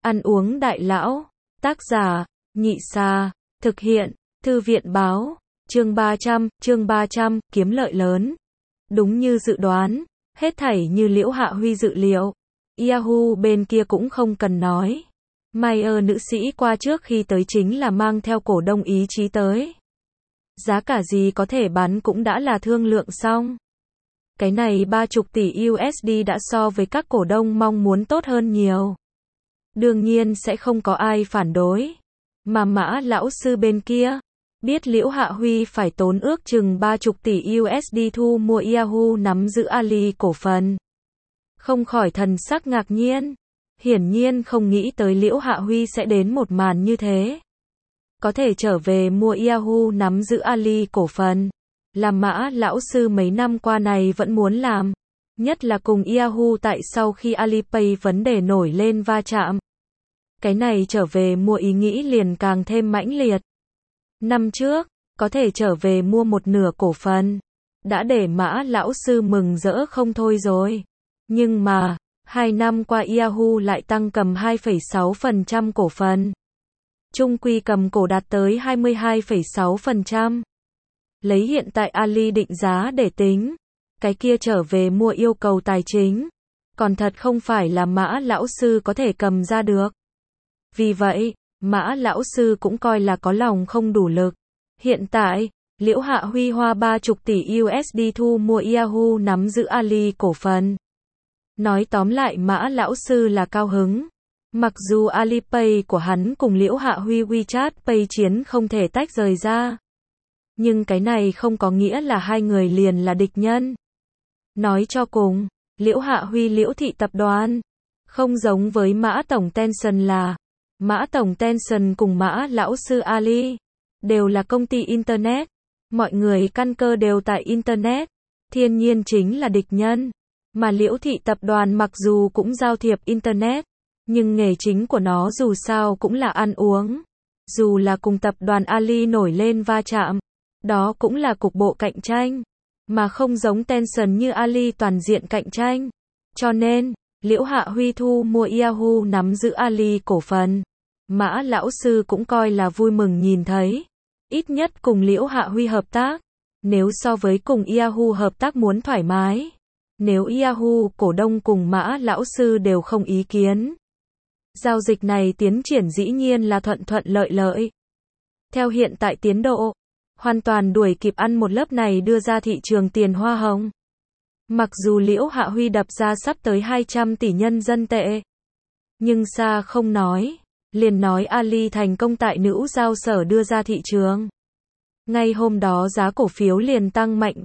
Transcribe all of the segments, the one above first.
Ăn uống đại lão. Tác giả, Nhị Sa. Thực hiện, Thư viện báo. Chương 300, kiếm lợi lớn. Đúng như dự đoán, hết thảy như Liễu Hạ Huy dự liệu. Yahoo bên kia cũng không cần nói. Mayer nữ sĩ qua trước khi tới chính là mang theo cổ đông ý chí tới. Giá cả gì có thể bán cũng đã là thương lượng xong. Cái này 30 tỷ USD đã so với các cổ đông mong muốn tốt hơn nhiều. Đương nhiên sẽ không có ai phản đối. Mà Mã lão sư bên kia, biết Liễu Hạ Huy phải tốn ước chừng 30 tỷ USD thu mua Yahoo nắm giữ Ali cổ phần. Không khỏi thần sắc ngạc nhiên. Hiển nhiên không nghĩ tới Liễu Hạ Huy sẽ đến một màn như thế. Có thể trở về mua Yahoo nắm giữ Ali cổ phần. Là Mã lão sư mấy năm qua này vẫn muốn làm. Nhất là cùng Yahoo tại sau khi Alipay vấn đề nổi lên va chạm. Cái này trở về mua ý nghĩ liền càng thêm mãnh liệt. Năm trước, có thể trở về mua một nửa cổ phần. Đã để Mã lão sư mừng rỡ không thôi rồi. Nhưng mà, 2 năm qua Yahoo lại tăng cầm 2,6% cổ phần. Chung quy cầm cổ đạt tới 22,6%. Lấy hiện tại Ali định giá để tính. Cái kia trở về mua yêu cầu tài chính. Còn thật không phải là Mã lão sư có thể cầm ra được. Vì vậy, Mã lão sư cũng coi là có lòng không đủ lực. Hiện tại, Liễu Hạ Huy hoa 30 tỷ USD thu mua Yahoo nắm giữ Ali cổ phần. Nói tóm lại Mã lão sư là cao hứng. Mặc dù Alipay của hắn cùng Liễu Hạ Huy WeChat Pay chiến không thể tách rời ra. Nhưng cái này không có nghĩa là hai người liền là địch nhân. Nói cho cùng, Liễu Hạ Huy Liễu thị tập đoàn. Không giống với Mã tổng Tencent là. Mã tổng Tencent cùng Mã lão sư Ali. Đều là công ty Internet. Mọi người căn cơ đều tại Internet. Thiên nhiên chính là địch nhân. Mà Liễu thị tập đoàn mặc dù cũng giao thiệp Internet. Nhưng nghề chính của nó dù sao cũng là ăn uống. Dù là cùng tập đoàn Ali nổi lên va chạm. Đó cũng là cục bộ cạnh tranh. Mà không giống Tencent như Ali toàn diện cạnh tranh. Cho nên, Liễu Hạ Huy thu mua Yahoo nắm giữ Ali cổ phần. Mã lão sư cũng coi là vui mừng nhìn thấy. Ít nhất cùng Liễu Hạ Huy hợp tác. Nếu so với cùng Yahoo hợp tác muốn thoải mái. Nếu Yahoo cổ đông cùng Mã lão sư đều không ý kiến. Giao dịch này tiến triển dĩ nhiên là thuận lợi lợi. Theo hiện tại tiến độ, hoàn toàn đuổi kịp ăn một lớp này đưa ra thị trường tiền hoa hồng. Mặc dù Liễu Hạ Huy đập ra sắp tới 200 tỷ nhân dân tệ. Nhưng xa không nói, liền nói Ali thành công tại nữ giao sở đưa ra thị trường. Ngay hôm đó giá cổ phiếu liền tăng mạnh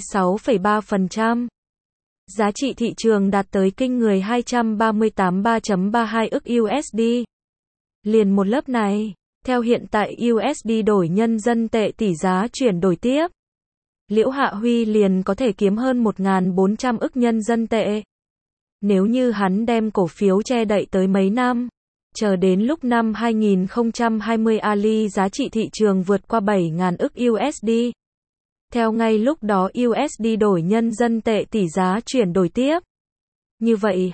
36,3%. Giá trị thị trường đạt tới kinh người 238,332 ức USD. Liền một lớp này, theo hiện tại USD đổi nhân dân tệ tỷ giá chuyển đổi tiếp. Liễu Hạ Huy liền có thể kiếm hơn 1.400 ức nhân dân tệ. Nếu như hắn đem cổ phiếu che đậy tới mấy năm, chờ đến lúc năm 2020 Ali giá trị thị trường vượt qua 7.000 ức USD. Theo ngay lúc đó USD đổi nhân dân tệ tỷ giá chuyển đổi tiếp. Như vậy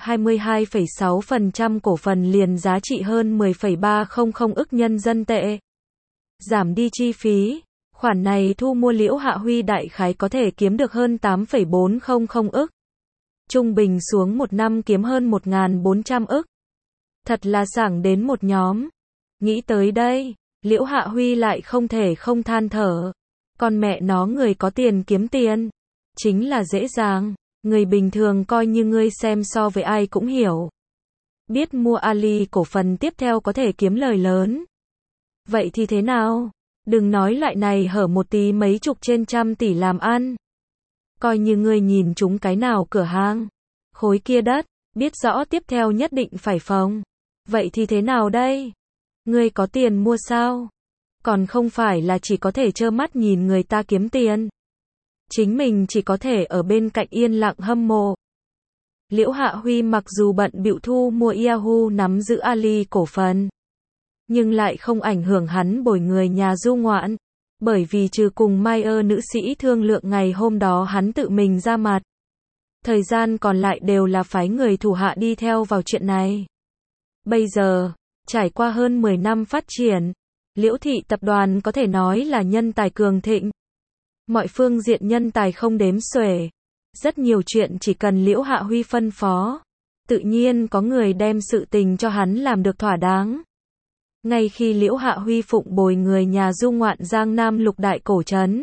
22,6% cổ phần liền giá trị hơn 10,300 ức nhân dân tệ. Giảm đi chi phí, khoản này thu mua Liễu Hạ Huy đại khái có thể kiếm được hơn 8,400 ức. Trung bình xuống một năm kiếm hơn 1.400 ức. Thật là sảng đến một nhóm. Nghĩ tới đây, Liễu Hạ Huy lại không thể không than thở. Con mẹ nó người có tiền kiếm tiền. Chính là dễ dàng. Người bình thường coi như ngươi xem so với ai cũng hiểu. Biết mua Ali cổ phần tiếp theo có thể kiếm lời lớn. Vậy thì thế nào? Đừng nói loại này hở một tí mấy chục trên trăm tỷ làm ăn. Coi như ngươi nhìn chúng cái nào cửa hàng. Khối kia đất, biết rõ tiếp theo nhất định phải phòng. Vậy thì thế nào đây? Ngươi có tiền mua sao? Còn không phải là chỉ có thể trơ mắt nhìn người ta kiếm tiền. Chính mình chỉ có thể ở bên cạnh yên lặng hâm mộ. Liễu Hạ Huy mặc dù bận bịu thu mua Yahoo nắm giữ Ali cổ phần. Nhưng lại không ảnh hưởng hắn bồi người nhà du ngoạn. Bởi vì trừ cùng Mayer nữ sĩ thương lượng ngày hôm đó hắn tự mình ra mặt. Thời gian còn lại đều là phái người thủ hạ đi theo vào chuyện này. Bây giờ, Trải qua hơn 10 năm phát triển, Liễu Thị tập đoàn có thể nói là nhân tài cường thịnh. Mọi phương diện nhân tài không đếm xuể. Rất nhiều chuyện chỉ cần Liễu Hạ Huy phân phó, tự nhiên có người đem sự tình cho hắn làm được thỏa đáng. Ngay khi Liễu Hạ Huy phụng bồi người nhà du ngoạn Giang Nam lục đại cổ trấn,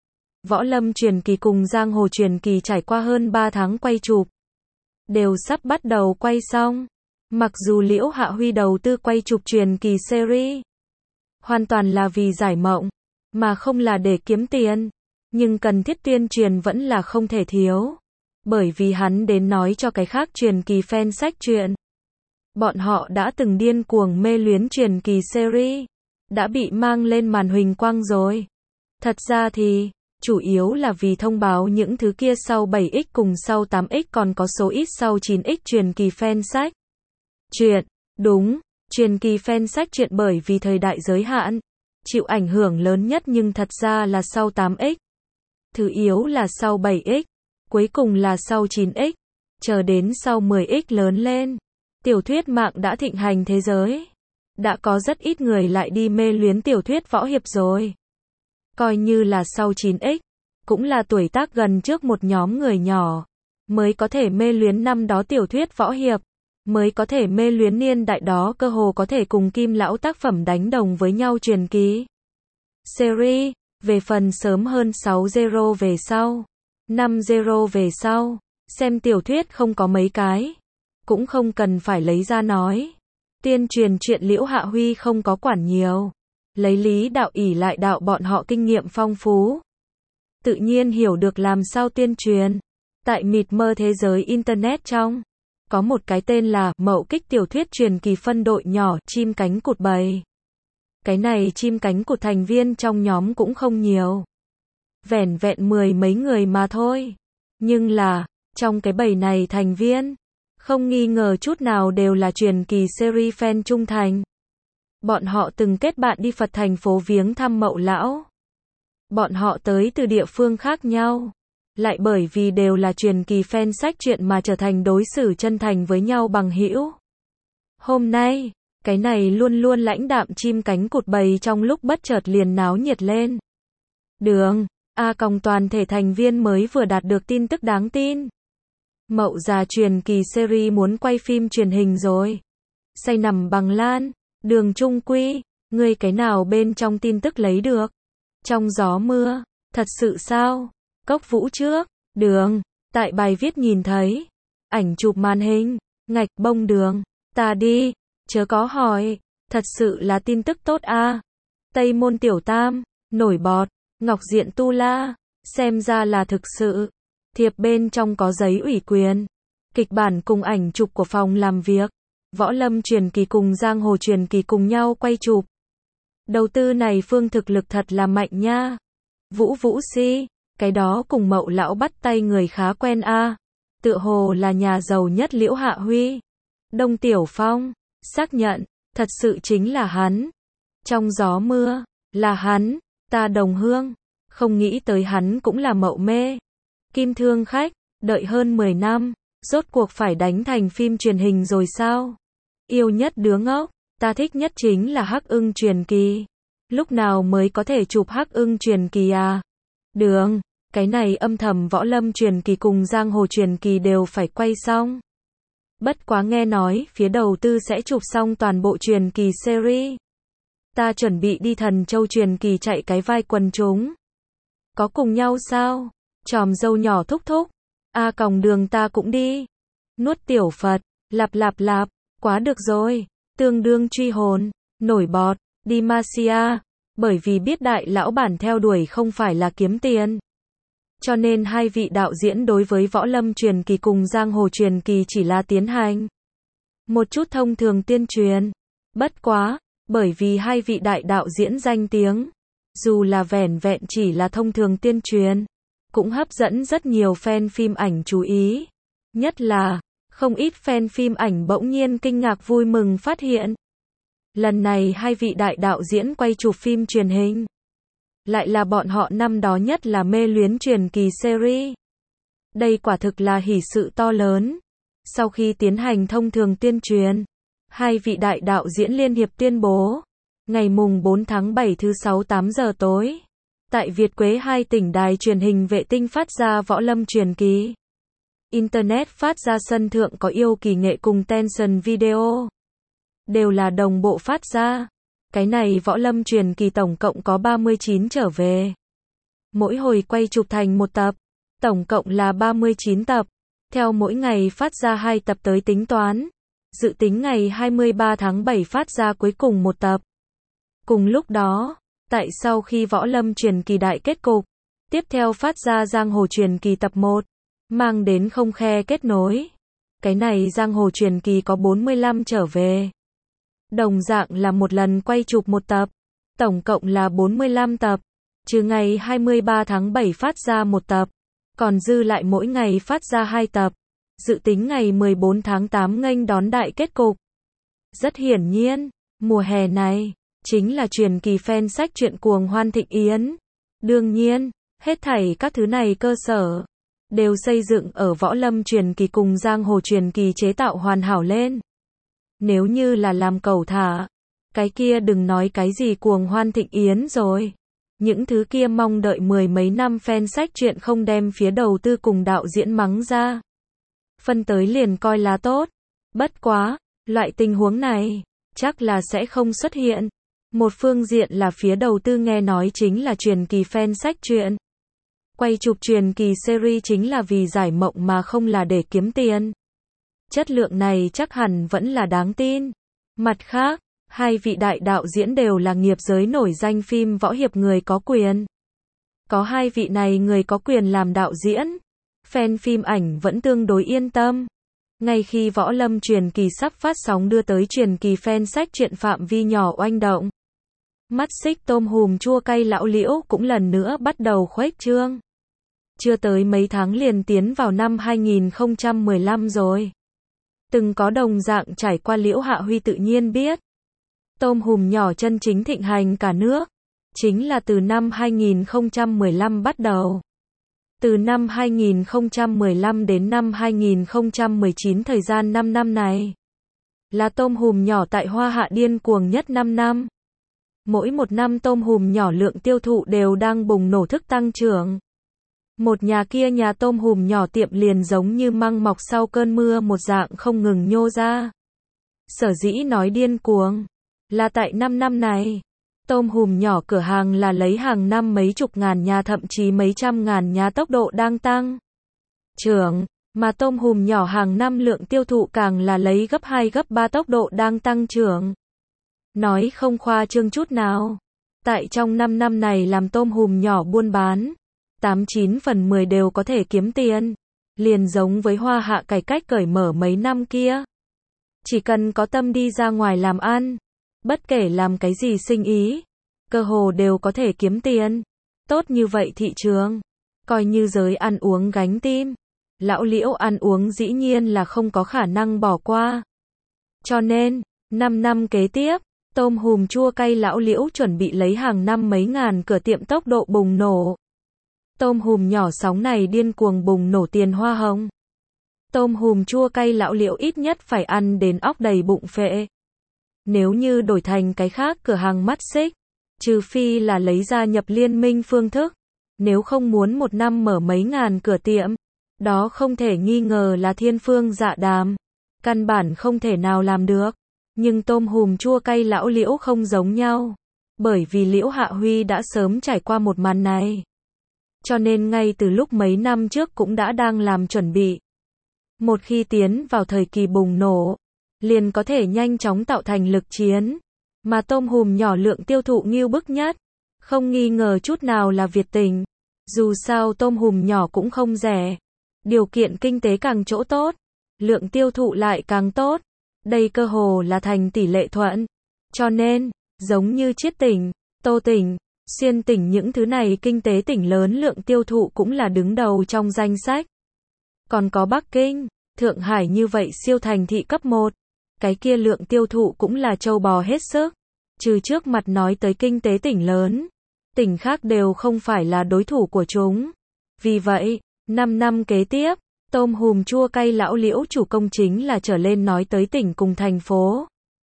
Võ Lâm truyền kỳ cùng Giang Hồ truyền kỳ trải qua hơn 3 tháng quay chụp, đều sắp bắt đầu quay xong. Mặc dù Liễu Hạ Huy đầu tư quay chụp truyền kỳ series, hoàn toàn là vì giải mộng, mà không là để kiếm tiền, nhưng cần thiết tuyên truyền vẫn là không thể thiếu. Bởi vì hắn đến nói cho cái khác truyền kỳ fan sách chuyện. Bọn họ đã từng điên cuồng mê luyến truyền kỳ series, đã bị mang lên màn huỳnh quang rồi. Thật ra thì, chủ yếu là vì thông báo những thứ kia sau 7X cùng sau 8X còn có số ít sau 9X truyền kỳ fan sách chuyện. Đúng, truyền kỳ fan sách chuyện bởi vì thời đại giới hạn, chịu ảnh hưởng lớn nhất nhưng thật ra là sau 8X. Thứ yếu là sau 7X, cuối cùng là sau 9X, chờ đến sau 10X lớn lên. Tiểu thuyết mạng đã thịnh hành thế giới. Đã có rất ít người lại đi mê luyến tiểu thuyết võ hiệp rồi. Coi như là sau 9X, cũng là tuổi tác gần trước một nhóm người nhỏ, mới có thể mê luyến năm đó tiểu thuyết võ hiệp, mới có thể mê luyến niên đại đó cơ hồ có thể cùng Kim Lão tác phẩm đánh đồng với nhau truyền kỳ series. Về phần sớm hơn 6-0 về sau, 5-0 về sau, xem tiểu thuyết không có mấy cái, cũng không cần phải lấy ra nói. Tiên truyền chuyện Liễu Hạ Huy không có quản nhiều, lấy lý đạo ỷ lại đạo bọn họ kinh nghiệm phong phú, tự nhiên hiểu được làm sao tuyên truyền. Tại mịt mờ thế giới internet trong, có một cái tên là Mậu Kích tiểu thuyết truyền kỳ phân đội nhỏ chim cánh cụt bầy. Cái này chim cánh cụt thành viên trong nhóm cũng không nhiều, vẻn vẹn 10 mấy người mà thôi. Nhưng là, trong cái bầy này thành viên, không nghi ngờ chút nào đều là truyền kỳ series fan trung thành. Bọn họ từng kết bạn đi Phật thành phố viếng thăm Mậu Lão. Bọn họ tới từ địa phương khác nhau, lại bởi vì đều là truyền kỳ fan sách chuyện mà trở thành đối xử chân thành với nhau bằng hữu. Hôm nay, cái này luôn luôn lãnh đạm chim cánh cụt bầy trong lúc bất chợt liền náo nhiệt lên. Đường, còng toàn thể thành viên mới vừa đạt được tin tức đáng tin. Mậu già truyền kỳ series muốn quay phim truyền hình rồi. Say nằm bằng lan, Đường Trung Quy, ngươi cái nào bên trong tin tức lấy được? Trong gió mưa, thật sự sao? Cốc Vũ trước, Đường, tại bài viết nhìn thấy ảnh chụp màn hình, ngạch bông Đường, ta đi, chớ có hỏi, thật sự là tin tức tốt a. Tây Môn Tiểu Tam, nổi bọt, Ngọc Diện Tu La, xem ra là thực sự. Thiệp bên trong có giấy ủy quyền, kịch bản cùng ảnh chụp của phòng làm việc. Võ Lâm truyền kỳ cùng Giang Hồ truyền kỳ cùng nhau quay chụp. Đầu tư này phương thực lực thật là mạnh nha. Vũ Si, cái đó cùng Mậu Lão bắt tay người khá quen a. Tựa hồ là nhà giàu nhất Liễu Hạ Huy. Đông Tiểu Phong, xác nhận, thật sự chính là hắn. Trong gió mưa, là hắn, ta đồng hương, không nghĩ tới hắn cũng là Mậu mê. Kim Thương Khách, đợi hơn 10 năm, rốt cuộc phải đánh thành phim truyền hình rồi sao? Yêu nhất đứa ngốc, ta thích nhất chính là Hắc Ưng truyền kỳ. Lúc nào mới có thể chụp Hắc Ưng truyền kỳ à? Đường, cái này âm thầm Võ Lâm truyền kỳ cùng Giang Hồ truyền kỳ đều phải quay xong. Bất quá nghe nói phía đầu tư sẽ chụp xong toàn bộ truyền kỳ series. Ta chuẩn bị đi Thần Châu truyền kỳ chạy cái vai quần chúng. Có cùng nhau sao? Chòm dâu nhỏ thúc thúc. Còng Đường ta cũng đi. Nuốt tiểu Phật, lạp, quá được rồi. Tương đương truy hồn, nổi bọt, đi Malaysia. Bởi vì biết đại lão bản theo đuổi không phải là kiếm tiền. Cho nên hai vị đạo diễn đối với Võ Lâm truyền kỳ cùng Giang Hồ truyền kỳ chỉ là tiến hành một chút thông thường tuyên truyền. Bất quá, bởi vì hai vị đại đạo diễn danh tiếng, dù là vẻn vẹn chỉ là thông thường tuyên truyền, cũng hấp dẫn rất nhiều fan phim ảnh chú ý. Nhất là, không ít fan phim ảnh bỗng nhiên kinh ngạc vui mừng phát hiện. Lần này hai vị đại đạo diễn quay chụp phim truyền hình. Lại là bọn họ năm đó nhất là mê luyến truyền kỳ series. Đây quả thực là hỷ sự to lớn. Sau khi tiến hành thông thường tuyên truyền, Hai vị đại đạo diễn liên hiệp tuyên bố, ngày mùng 4 tháng 7 thứ 6 8 giờ tối, tại Việt Quế 2 tỉnh đài truyền hình vệ tinh phát ra Võ Lâm truyền kỳ. Internet phát ra sân thượng có yêu kỳ nghệ cùng Tencent Video. Đều là đồng bộ phát ra. Cái này Võ Lâm truyền kỳ tổng cộng có 39 trở về. Mỗi hồi quay chụp thành một tập. Tổng cộng là 39 tập. Theo mỗi ngày phát ra 2 tập tới tính toán. Dự tính ngày 23 tháng 7 phát ra cuối cùng một tập. Cùng lúc đó, tại sau khi Võ Lâm truyền kỳ đại kết cục, tiếp theo phát ra Giang Hồ truyền kỳ tập 1, mang đến không khe kết nối. Cái này Giang Hồ truyền kỳ có 45 trở về. Đồng dạng là một lần quay chụp một tập, tổng cộng là 45 tập, trừ ngày 23 tháng 7 phát ra một tập, còn dư lại mỗi ngày phát ra 2 tập. Dự tính ngày 14 tháng 8 nghênh đón đại kết cục. Rất hiển nhiên, mùa hè này, chính là truyền kỳ fan sách truyện cuồng hoan thịnh yến. Đương nhiên, hết thảy các thứ này cơ sở, đều xây dựng ở Võ Lâm truyền kỳ cùng Giang Hồ truyền kỳ chế tạo hoàn hảo lên. Nếu như là làm cẩu thả, cái kia đừng nói cái gì cuồng hoan thịnh yến rồi. Những thứ kia mong đợi mười mấy năm fan sách truyện không đem phía đầu tư cùng đạo diễn mắng ra. Phân tới liền coi là tốt. Bất quá, loại tình huống này, chắc là sẽ không xuất hiện. Một phương diện là phía đầu tư nghe nói chính là truyền kỳ fan sách truyện. Quay chụp truyền kỳ series chính là vì giải mộng mà không là để kiếm tiền. Chất lượng này chắc hẳn vẫn là đáng tin. Mặt khác, hai vị đại đạo diễn đều là nghiệp giới nổi danh phim võ hiệp người có quyền. Có hai vị này người có quyền làm đạo diễn, fan phim ảnh vẫn tương đối yên tâm. Ngay khi Võ Lâm truyền kỳ sắp phát sóng đưa tới truyền kỳ fan sách truyện phạm vi nhỏ oanh động. Mắt xích tôm hùm chua cay lão liễu cũng lần nữa bắt đầu khuếch trương. Chưa tới mấy tháng liền tiến vào năm 2015 rồi. Từng có đồng dạng trải qua Liễu Hạ Huy tự nhiên biết. Tôm hùm nhỏ chân chính thịnh hành cả nước. Chính là từ năm 2015 bắt đầu. Từ năm 2015 đến năm 2019 thời gian 5 năm này. Là tôm hùm nhỏ tại Hoa Hạ điên cuồng nhất 5 năm. Mỗi một năm tôm hùm nhỏ lượng tiêu thụ đều đang bùng nổ thức tăng trưởng. Một nhà kia nhà tôm hùm nhỏ tiệm liền giống như măng mọc sau cơn mưa một dạng không ngừng nhô ra. Sở dĩ nói điên cuồng, là tại 5 năm này, tôm hùm nhỏ cửa hàng là lấy hàng năm mấy chục ngàn nhà thậm chí mấy trăm ngàn nhà tốc độ đang tăng trưởng, mà tôm hùm nhỏ hàng năm lượng tiêu thụ càng là lấy gấp 2 gấp 3 tốc độ đang tăng trưởng. Nói không khoa trương chút nào, tại trong 5 năm này làm tôm hùm nhỏ buôn bán, 89 phần 10 đều có thể kiếm tiền, liền giống với Hoa Hạ cải cách cởi mở mấy năm kia. Chỉ cần có tâm đi ra ngoài làm ăn, bất kể làm cái gì sinh ý, cơ hồ đều có thể kiếm tiền. Tốt như vậy thị trường, coi như giới ăn uống gánh tim. Lão Liễu ăn uống dĩ nhiên là không có khả năng bỏ qua. Cho nên, 5 năm kế tiếp, tôm hùm chua cay Lão Liễu chuẩn bị lấy hàng năm mấy ngàn cửa tiệm tốc độ bùng nổ. Tôm hùm nhỏ sóng này điên cuồng bùng nổ tiền hoa hồng. Tôm hùm chua cay Lão Liễu ít nhất phải ăn đến óc đầy bụng phệ. Nếu như đổi thành cái khác cửa hàng mắt xích, trừ phi là lấy ra nhập liên minh phương thức, nếu không muốn một năm mở mấy ngàn cửa tiệm, đó không thể nghi ngờ là thiên phương dạ đàm, căn bản không thể nào làm được. Nhưng tôm hùm chua cay Lão Liễu không giống nhau, bởi vì Liễu Hạ Huy đã sớm trải qua một màn này. Cho nên ngay từ lúc mấy năm trước cũng đã đang làm chuẩn bị. Một khi tiến vào thời kỳ bùng nổ, liền có thể nhanh chóng tạo thành lực chiến. Mà tôm hùm nhỏ lượng tiêu thụ nghiêu bức nhất, không nghi ngờ chút nào là Việt Tỉnh. Dù sao tôm hùm nhỏ cũng không rẻ. Điều kiện kinh tế càng chỗ tốt, lượng tiêu thụ lại càng tốt. Đây cơ hồ là thành tỷ lệ thuận. Cho nên, giống như Chiết Tỉnh, Tô Tỉnh, Xuyên Tỉnh những thứ này kinh tế tỉnh lớn lượng tiêu thụ cũng là đứng đầu trong danh sách. Còn có Bắc Kinh, Thượng Hải như vậy siêu thành thị cấp 1. Cái kia lượng tiêu thụ cũng là trâu bò hết sức. Trừ trước mặt nói tới kinh tế tỉnh lớn, tỉnh khác đều không phải là đối thủ của chúng. Vì vậy, 5 năm kế tiếp, tôm hùm chua cay Lão Liễu chủ công chính là trở lên nói tới tỉnh cùng thành phố.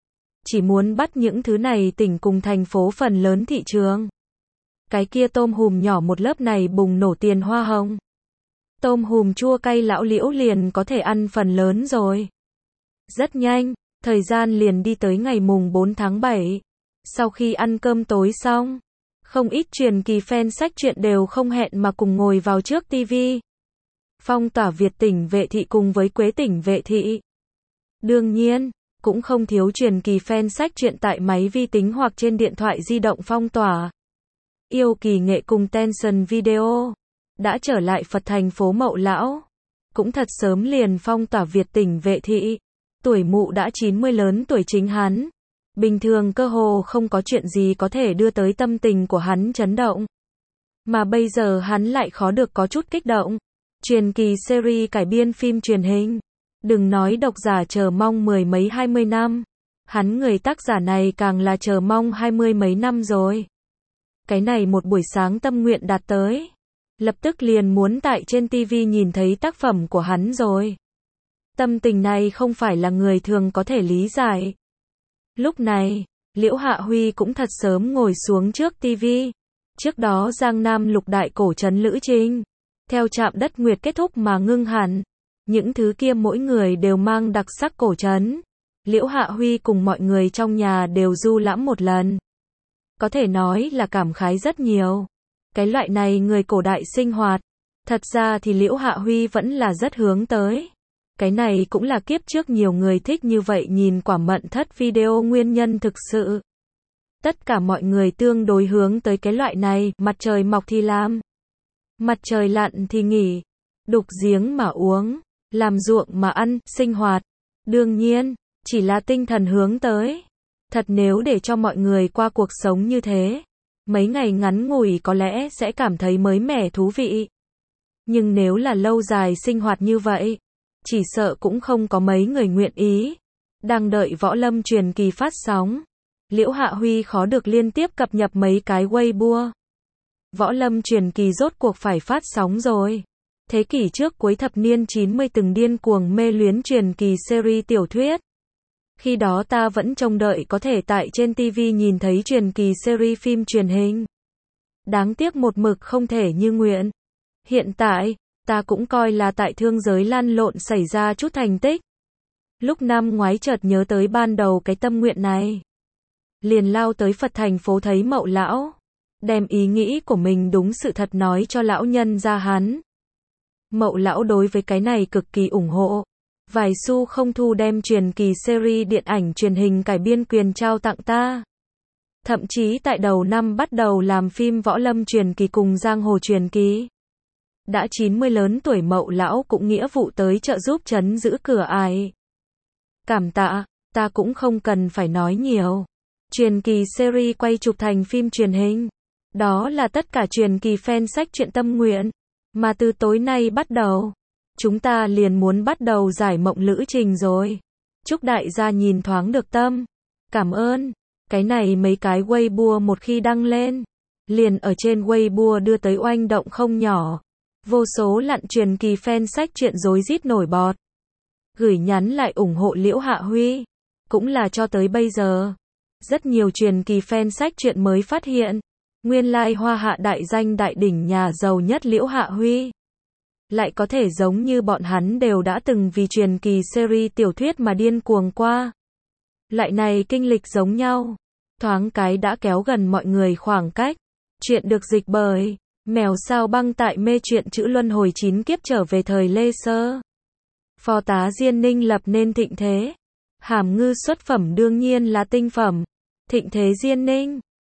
chỉ muốn bắt những thứ này tỉnh cùng thành phố phần lớn thị trường. Cái kia tôm hùm nhỏ một lớp này bùng nổ tiền hoa hồng. Tôm hùm chua cay lão Liễu liền có thể ăn phần lớn rồi. Rất nhanh, thời gian liền đi tới ngày mùng 4 tháng 7. Sau khi ăn cơm tối xong, không ít truyền kỳ fan sách truyện đều không hẹn mà cùng ngồi vào trước TV. Phong tỏa Việt tỉnh Vệ Thị cùng với Quế tỉnh Vệ Thị. Đương nhiên, cũng không thiếu truyền kỳ fan sách truyện tại máy vi tính hoặc trên điện thoại di động phong tỏa. Yêu Kỳ Nghệ cùng Tension Video đã trở lại Phật thành phố Mậu Lão. Cũng thật sớm liền phong tỏa Việt tỉnh Vệ Thị. Tuổi mụ đã 90 lớn tuổi chính hắn. Bình thường cơ hồ không có chuyện gì có thể đưa tới tâm tình của hắn chấn động. Mà bây giờ hắn lại khó được có chút kích động. Truyền kỳ series cải biên phim truyền hình. Đừng nói độc giả chờ mong mười mấy 20 năm. Hắn người tác giả này càng là chờ mong 20 mấy năm rồi. Cái này một buổi sáng tâm nguyện đạt tới. Lập tức liền muốn tại trên TV nhìn thấy tác phẩm của hắn rồi. Tâm tình này không phải là người thường có thể lý giải. Lúc này, Liễu Hạ Huy cũng thật sớm ngồi xuống trước TV. Trước đó Giang Nam lục đại cổ trấn lữ trình. Theo Trạm Đất Nguyệt kết thúc mà ngưng hẳn. Những thứ kia mỗi người đều mang đặc sắc cổ trấn. Liễu Hạ Huy cùng mọi người trong nhà đều du lãm một lần. Có thể nói là cảm khái rất nhiều. Cái loại này người cổ đại sinh hoạt. Thật ra thì Liễu Hạ Huy vẫn là rất hướng tới. Cái này cũng là kiếp trước nhiều người thích như vậy nhìn Quả Mận Thất video nguyên nhân thực sự. Tất cả mọi người tương đối hướng tới cái loại này, mặt trời mọc thì làm. Mặt trời lặn thì nghỉ. Đục giếng mà uống. Làm ruộng mà ăn, sinh hoạt. Đương nhiên, chỉ là tinh thần hướng tới. Thật nếu để cho mọi người qua cuộc sống như thế. Mấy ngày ngắn ngủi có lẽ sẽ cảm thấy mới mẻ thú vị. Nhưng nếu là lâu dài sinh hoạt như vậy, chỉ sợ cũng không có mấy người nguyện ý. Đang đợi Võ Lâm truyền kỳ phát sóng. Liễu Hạ Huy khó được liên tiếp cập nhật mấy cái Weibo. Võ Lâm truyền kỳ rốt cuộc phải phát sóng rồi. Thế kỷ trước cuối thập niên 90 từng điên cuồng mê luyến truyền kỳ series tiểu thuyết. Khi đó ta vẫn trông đợi có thể tại trên TV nhìn thấy truyền kỳ series phim truyền hình. Đáng tiếc một mực không thể như nguyện. Hiện tại, ta cũng coi là tại thương giới lăn lộn xảy ra chút thành tích. Lúc năm ngoái chợt nhớ tới ban đầu cái tâm nguyện này. Liền lao tới Phật thành phố thấy Mậu Lão. Đem ý nghĩ của mình đúng sự thật nói cho lão nhân ra hắn. Mậu Lão đối với cái này cực kỳ ủng hộ. Vài xu không thu đem truyền kỳ series điện ảnh truyền hình cải biên quyền trao tặng ta. Thậm chí tại đầu năm bắt đầu làm phim Võ Lâm truyền kỳ cùng Giang Hồ truyền kỳ. Đã 90 lớn tuổi Mậu Lão cũng nghĩa vụ tới trợ giúp trấn giữ cửa ải. Cảm tạ, ta cũng không cần phải nói nhiều. Truyền kỳ series quay chụp thành phim truyền hình. Đó là tất cả truyền kỳ fan sách truyện tâm nguyện. Mà từ tối nay bắt đầu, chúng ta liền muốn bắt đầu giải mộng lữ trình rồi. Chúc đại gia nhìn thoáng được tâm. Cảm ơn. Cái này mấy cái Weibo một khi đăng lên, liền ở trên Weibo đưa tới oanh động không nhỏ. Vô số lặn truyền kỳ fan sách truyện rối rít nổi bọt. Gửi nhắn lại ủng hộ Liễu Hạ Huy. Cũng là cho tới bây giờ. Rất nhiều truyền kỳ fan sách truyện mới phát hiện. Nguyên lai hoa hạ đại danh đại đỉnh nhà giàu nhất Liễu Hạ Huy. Lại có thể giống như bọn hắn đều đã từng vì truyền kỳ series tiểu thuyết mà điên cuồng qua. Loại này kinh lịch giống nhau. Thoáng cái đã kéo gần mọi người khoảng cách. Chuyện được dịch bởi Mèo Sao Băng tại mê truyện chữ luân hồi 9 kiếp trở về thời Lê Sơ. Phó tá Diên Ninh lập nên thịnh thế. Hàm ngư xuất phẩm đương nhiên là tinh phẩm. Thịnh thế Diên Ninh.